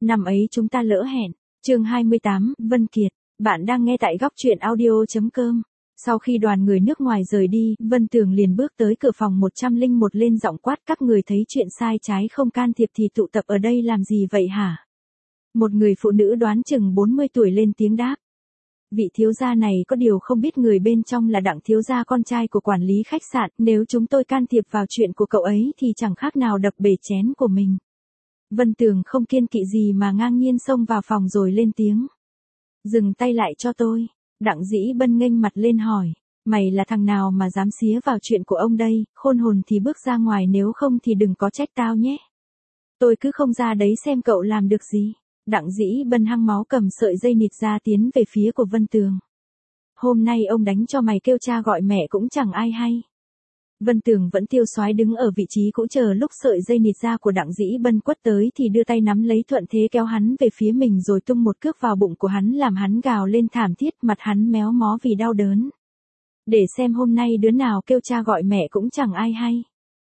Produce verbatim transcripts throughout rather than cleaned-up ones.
Năm ấy chúng ta lỡ hẹn. Chương hai mươi tám, Vân Kiệt. Bạn đang nghe tại góc truyện audio chấm com. Sau khi đoàn người nước ngoài rời đi, Vân Tường liền bước tới cửa phòng một trăm lẻ một lên giọng quát, các người thấy chuyện sai trái không can thiệp thì tụ tập ở đây làm gì vậy hả? Một người phụ nữ đoán chừng bốn mươi tuổi lên tiếng đáp. Vị thiếu gia này có điều không biết người bên trong là Đặng thiếu gia, con trai của quản lý khách sạn, nếu chúng tôi can thiệp vào chuyện của cậu ấy thì chẳng khác nào đập bể chén của mình. Vân Tường không kiêng kỵ gì mà ngang nhiên xông vào phòng rồi lên tiếng. Dừng tay lại cho tôi. Đặng Dĩ Bân nghênh mặt lên hỏi. Mày là thằng nào mà dám xía vào chuyện của ông đây, khôn hồn thì bước ra ngoài, nếu không thì đừng có trách tao nhé. Tôi cứ không ra đấy xem cậu làm được gì. Đặng Dĩ Bân hăng máu cầm sợi dây nịt ra tiến về phía của Vân Tường. Hôm nay ông đánh cho mày kêu cha gọi mẹ cũng chẳng ai hay. Vân Tường vẫn tiêu xoái đứng ở vị trí cũ chờ lúc sợi dây nịt ra của Đặng Dĩ Bân quất tới thì đưa tay nắm lấy thuận thế kéo hắn về phía mình rồi tung một cước vào bụng của hắn làm hắn gào lên thảm thiết, mặt hắn méo mó vì đau đớn. Để xem hôm nay đứa nào kêu cha gọi mẹ cũng chẳng ai hay.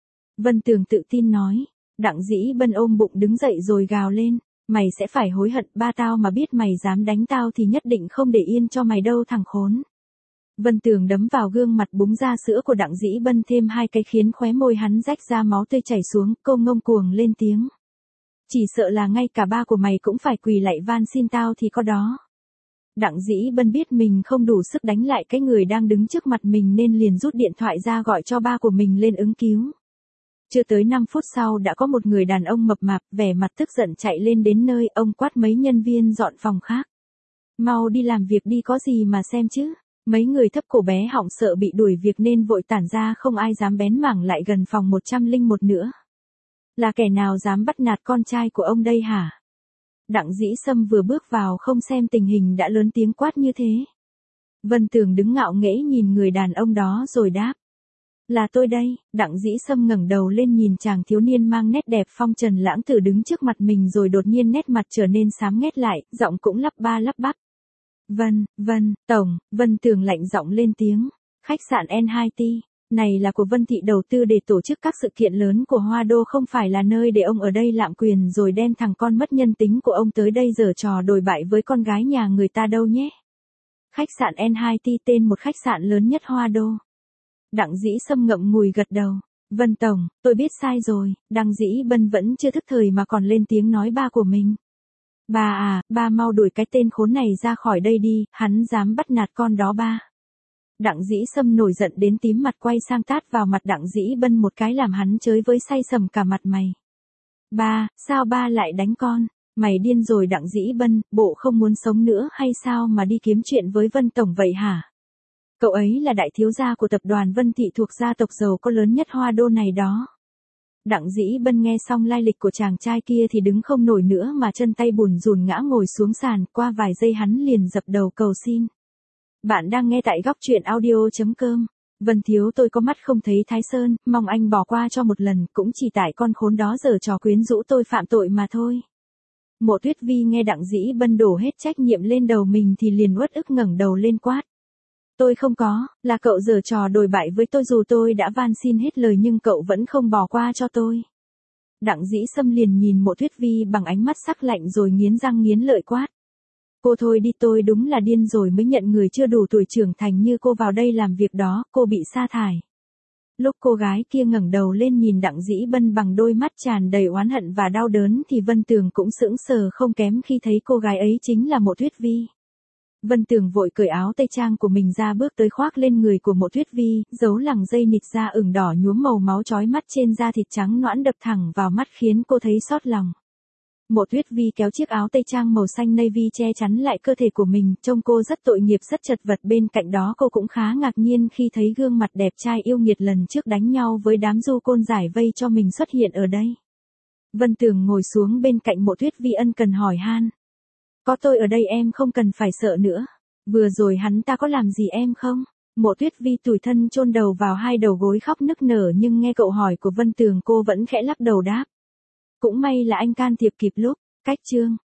Vân Tường tự tin nói. Đặng Dĩ Bân ôm bụng đứng dậy rồi gào lên. Mày sẽ phải hối hận, ba tao mà biết mày dám đánh tao thì nhất định không để yên cho mày đâu thằng khốn. Vân Tường đấm vào gương mặt búng ra sữa của Đặng Dĩ Bân thêm hai cái khiến khóe môi hắn rách ra máu tươi chảy xuống, cô ngông cuồng lên tiếng. Chỉ sợ là ngay cả ba của mày cũng phải quỳ lạy van xin tao thì có đó. Đặng Dĩ Bân biết mình không đủ sức đánh lại cái người đang đứng trước mặt mình nên liền rút điện thoại ra gọi cho ba của mình lên ứng cứu. Chưa tới năm phút sau đã có một người đàn ông mập mạp vẻ mặt tức giận chạy lên đến nơi, ông quát mấy nhân viên dọn phòng khác. Mau đi làm việc đi, có gì mà xem chứ. Mấy người thấp cổ bé họng sợ bị đuổi việc nên vội tản ra, không ai dám bén mảng lại gần phòng một trăm lẻ một nữa. Là kẻ nào dám bắt nạt con trai của ông đây hả? Đặng Dĩ Sâm vừa bước vào không xem tình hình đã lớn tiếng quát như thế. Vân Tường đứng ngạo nghễ nhìn người đàn ông đó rồi đáp. Là tôi đây. Đặng Dĩ Sâm ngẩng đầu lên nhìn chàng thiếu niên mang nét đẹp phong trần lãng tử đứng trước mặt mình rồi đột nhiên nét mặt trở nên xám nghét lại, giọng cũng lắp ba lắp bắp. Vân, Vân, Tổng. Vân Tường lạnh giọng lên tiếng. Khách sạn en hai T, này là của Vân Thị đầu tư để tổ chức các sự kiện lớn của Hoa Đô, không phải là nơi để ông ở đây lạm quyền rồi đem thằng con mất nhân tính của ông tới đây giở trò đồi bại với con gái nhà người ta đâu nhé. Khách sạn en hai T tên một khách sạn lớn nhất Hoa Đô. Đặng Dĩ Sâm ngậm ngùi gật đầu. Vân Tổng, tôi biết sai rồi. Đặng Dĩ Bân vẫn chưa thức thời mà còn lên tiếng nói ba của mình. Ba à, ba mau đuổi cái tên khốn này ra khỏi đây đi, hắn dám bắt nạt con đó ba. Đặng Dĩ Sâm nổi giận đến tím mặt quay sang tát vào mặt Đặng Dĩ Bân một cái làm hắn chới với say sầm cả mặt mày. Ba, sao ba lại đánh con? Mày điên rồi Đặng Dĩ Bân, bộ không muốn sống nữa hay sao mà đi kiếm chuyện với Vân Tổng vậy hả? Cậu ấy là đại thiếu gia của tập đoàn Vân Thị thuộc gia tộc giàu có lớn nhất Hoa Đô này đó. Đặng Dĩ Bân nghe xong lai lịch của chàng trai kia thì đứng không nổi nữa mà chân tay bùn rùn ngã ngồi xuống sàn, qua vài giây hắn liền dập đầu cầu xin. Bạn đang nghe tại góc truyện audio chấm com. Vân thiếu, tôi có mắt không thấy Thái Sơn, mong anh bỏ qua cho một lần, cũng chỉ tại con khốn đó giở trò quyến rũ tôi phạm tội mà thôi. Mộ Tuyết Vi nghe Đặng Dĩ Bân đổ hết trách nhiệm lên đầu mình thì liền uất ức ngẩng đầu lên quát. Tôi không có, là cậu giở trò đồi bại với tôi, dù tôi đã van xin hết lời nhưng cậu vẫn không bỏ qua cho tôi. Đặng Dĩ Sâm liền nhìn Mộ Tuyết Vi bằng ánh mắt sắc lạnh rồi nghiến răng nghiến lợi quát. Cô thôi đi, tôi đúng là điên rồi mới nhận người chưa đủ tuổi trưởng thành như cô vào đây làm việc đó, cô bị sa thải. Lúc cô gái kia ngẩng đầu lên nhìn Đặng Dĩ Bân bằng đôi mắt tràn đầy oán hận và đau đớn thì Vân Tường cũng sững sờ không kém khi thấy cô gái ấy chính là Mộ Tuyết Vi. Vân Tường vội cởi áo tây trang của mình ra bước tới khoác lên người của Mộ Tuyết Vi, giấu lằng dây nịt da ửng đỏ nhuốm màu máu chói mắt trên da thịt trắng nõn đập thẳng vào mắt khiến cô thấy xót lòng. Mộ Tuyết Vi kéo chiếc áo tây trang màu xanh navy che chắn lại cơ thể của mình, trông cô rất tội nghiệp rất chật vật, bên cạnh đó cô cũng khá ngạc nhiên khi thấy gương mặt đẹp trai yêu nghiệt lần trước đánh nhau với đám du côn giải vây cho mình xuất hiện ở đây. Vân Tường ngồi xuống bên cạnh Mộ Tuyết Vi ân cần hỏi han. Có tôi ở đây em không cần phải sợ nữa. Vừa rồi hắn ta có làm gì em không? Mộ Tuyết Vi tủi thân chôn đầu vào hai đầu gối khóc nức nở nhưng nghe cậu hỏi của Vân Tường cô vẫn khẽ lắc đầu đáp. Cũng may là anh can thiệp kịp lúc. Cách chương.